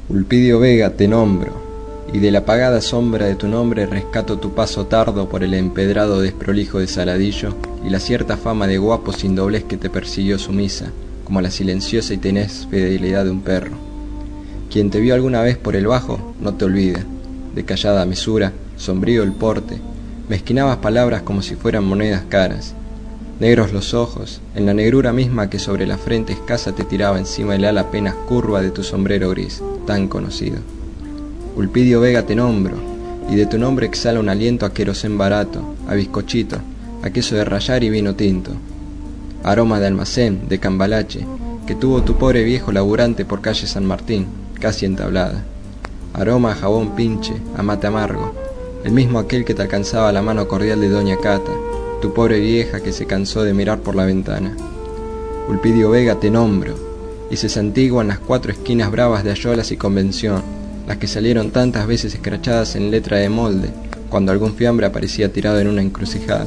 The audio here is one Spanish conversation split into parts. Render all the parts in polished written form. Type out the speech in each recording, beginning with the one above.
Ulpidio Vega te nombro, y de la apagada sombra de tu nombre rescato tu paso tardo por el empedrado desprolijo de Saladillo y la cierta fama de guapo sin doblez que te persiguió sumisa, como la silenciosa y tenaz fidelidad de un perro. Quien te vio alguna vez por el bajo no te olvida, de callada mesura, sombrío el porte, mezquinabas palabras como si fueran monedas caras. Negros los ojos, en la negrura misma que sobre la frente escasa te tiraba encima el ala apenas curva de tu sombrero gris, tan conocido. Ulpidio Vega te nombro, y de tu nombre exhala un aliento a querosén barato, a bizcochito, a queso de rallar y vino tinto. Aroma de almacén, de cambalache, que tuvo tu pobre viejo laburante por calle San Martín, casi entablada. Aroma a jabón pinche, a mate amargo, el mismo aquel que te alcanzaba la mano cordial de doña Cata, tu pobre vieja que se cansó de mirar por la ventana. Ulpidio Vega te nombro, y se santiguan las cuatro esquinas bravas de Ayolas y Convención, las que salieron tantas veces escrachadas en letra de molde, cuando algún fiambre aparecía tirado en una encrucijada.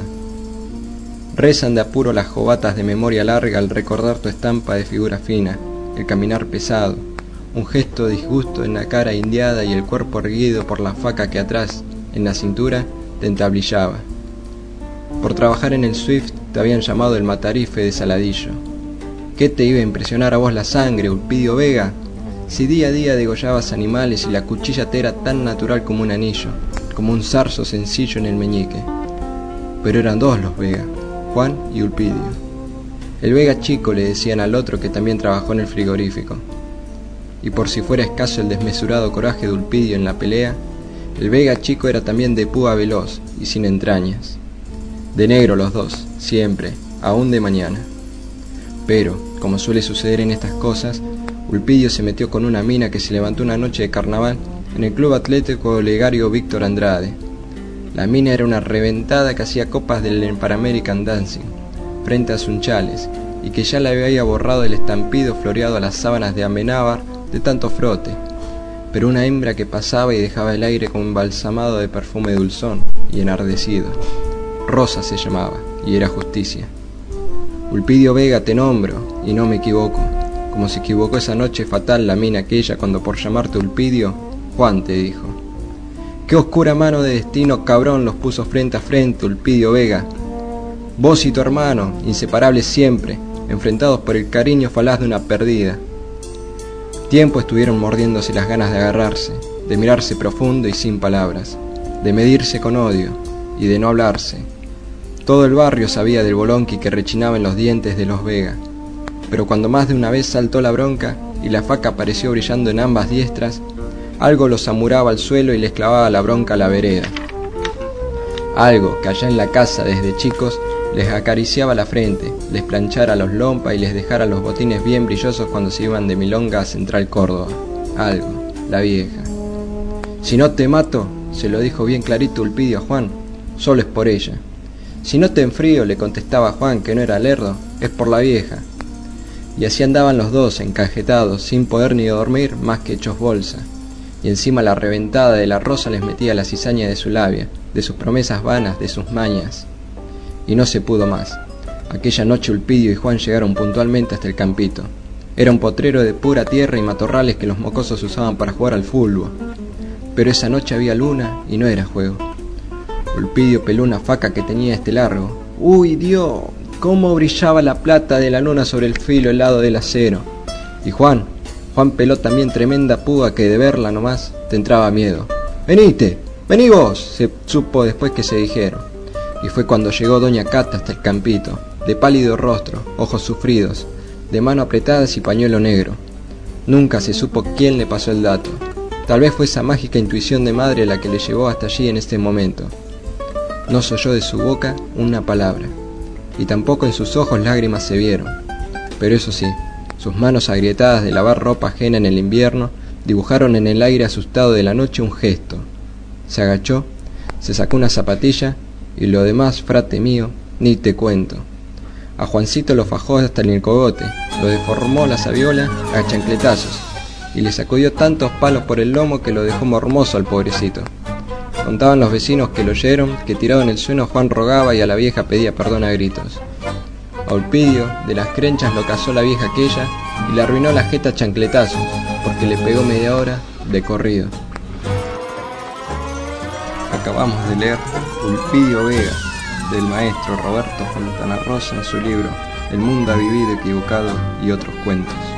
Rezan de apuro las jovatas de memoria larga al recordar tu estampa de figura fina, el caminar pesado, un gesto de disgusto en la cara indiada y el cuerpo erguido por la faca que atrás, en la cintura, te entablillaba. Por trabajar en el Swift te habían llamado el matarife de Saladillo. ¿Qué te iba a impresionar a vos la sangre, Ulpidio Vega? Si día a día degollabas animales y la cuchilla te era tan natural como un anillo, como un zarzo sencillo en el meñique. Pero eran dos los Vega, Juan y Ulpidio. El Vega chico le decían al otro que también trabajó en el frigorífico. Y por si fuera escaso el desmesurado coraje de Ulpidio en la pelea, el Vega chico era también de púa veloz y sin entrañas. De negro los dos, siempre, aún de mañana. Pero, como suele suceder en estas cosas, Ulpidio se metió con una mina que se levantó una noche de carnaval en el Club Atlético Legario Víctor Andrade. La mina era una reventada que hacía copas del Pan American Dancing, frente a Sunchales, y que ya le había borrado el estampido floreado a las sábanas de Amenábar de tanto frote, pero una hembra que pasaba y dejaba el aire como embalsamado de perfume dulzón y enardecido. Rosa se llamaba, y era justicia. Ulpidio Vega te nombro, y no me equivoco, como se equivocó esa noche fatal la mina aquella cuando por llamarte Ulpidio, Juan te dijo. Qué oscura mano de destino cabrón los puso frente a frente, Ulpidio Vega. Vos y tu hermano, inseparables siempre, enfrentados por el cariño falaz de una perdida. Tiempo estuvieron mordiéndose las ganas de agarrarse, de mirarse profundo y sin palabras, de medirse con odio y de no hablarse. Todo el barrio sabía del bolonqui que rechinaba en los dientes de los Vega, pero cuando más de una vez saltó la bronca y la faca apareció brillando en ambas diestras, algo los amuraba al suelo y les clavaba la bronca a la vereda. Algo que allá en la casa desde chicos les acariciaba la frente, les planchara los lompas y les dejara los botines bien brillosos cuando se iban de milonga a Central Córdoba. Algo, la vieja. Si no te mato, se lo dijo bien clarito Ulpidio a Juan, solo es por ella. Si no te enfrío, le contestaba Juan, que no era lerdo, es por la vieja. Y así andaban los dos, encajetados, sin poder ni dormir, más que hechos bolsa. Y encima la reventada de la rosa les metía la cizaña de su labia, de sus promesas vanas, de sus mañas. Y no se pudo más. Aquella noche Ulpidio y Juan llegaron puntualmente hasta el campito. Era un potrero de pura tierra y matorrales que los mocosos usaban para jugar al fútbol. Pero esa noche había luna y no era juego. Ulpidio peló una faca que tenía este largo. ¡Uy, Dios! ¡Cómo brillaba la plata de la luna sobre el filo helado del acero! Y Juan peló también tremenda púa que de verla nomás te entraba miedo. ¡Venite! ¡Vení vos!, se supo después que se dijeron. Y fue cuando llegó doña Cata hasta el campito, de pálido rostro, ojos sufridos, de mano apretadas y pañuelo negro. Nunca se supo quién le pasó el dato. Tal vez fue esa mágica intuición de madre la que le llevó hasta allí en este momento. No se oyó de su boca una palabra, y tampoco en sus ojos lágrimas se vieron. Pero eso sí, sus manos agrietadas de lavar ropa ajena en el invierno dibujaron en el aire asustado de la noche un gesto. Se agachó, se sacó una zapatilla, y lo demás, frate mío, ni te cuento. A Juancito lo fajó hasta en el cogote, lo deformó la sabiola a chancletazos, y le sacudió tantos palos por el lomo que lo dejó mormoso al pobrecito. Contaban los vecinos que lo oyeron, que tirado en el suelo Juan rogaba y a la vieja pedía perdón a gritos. A Ulpidio, de las crenchas lo cazó la vieja aquella, y le arruinó la jeta a chancletazos, porque le pegó media hora de corrido. Acabamos de leer Pulpidio Vega, del maestro Roberto Fontana Rosa, en su libro El mundo ha vivido equivocado y otros cuentos.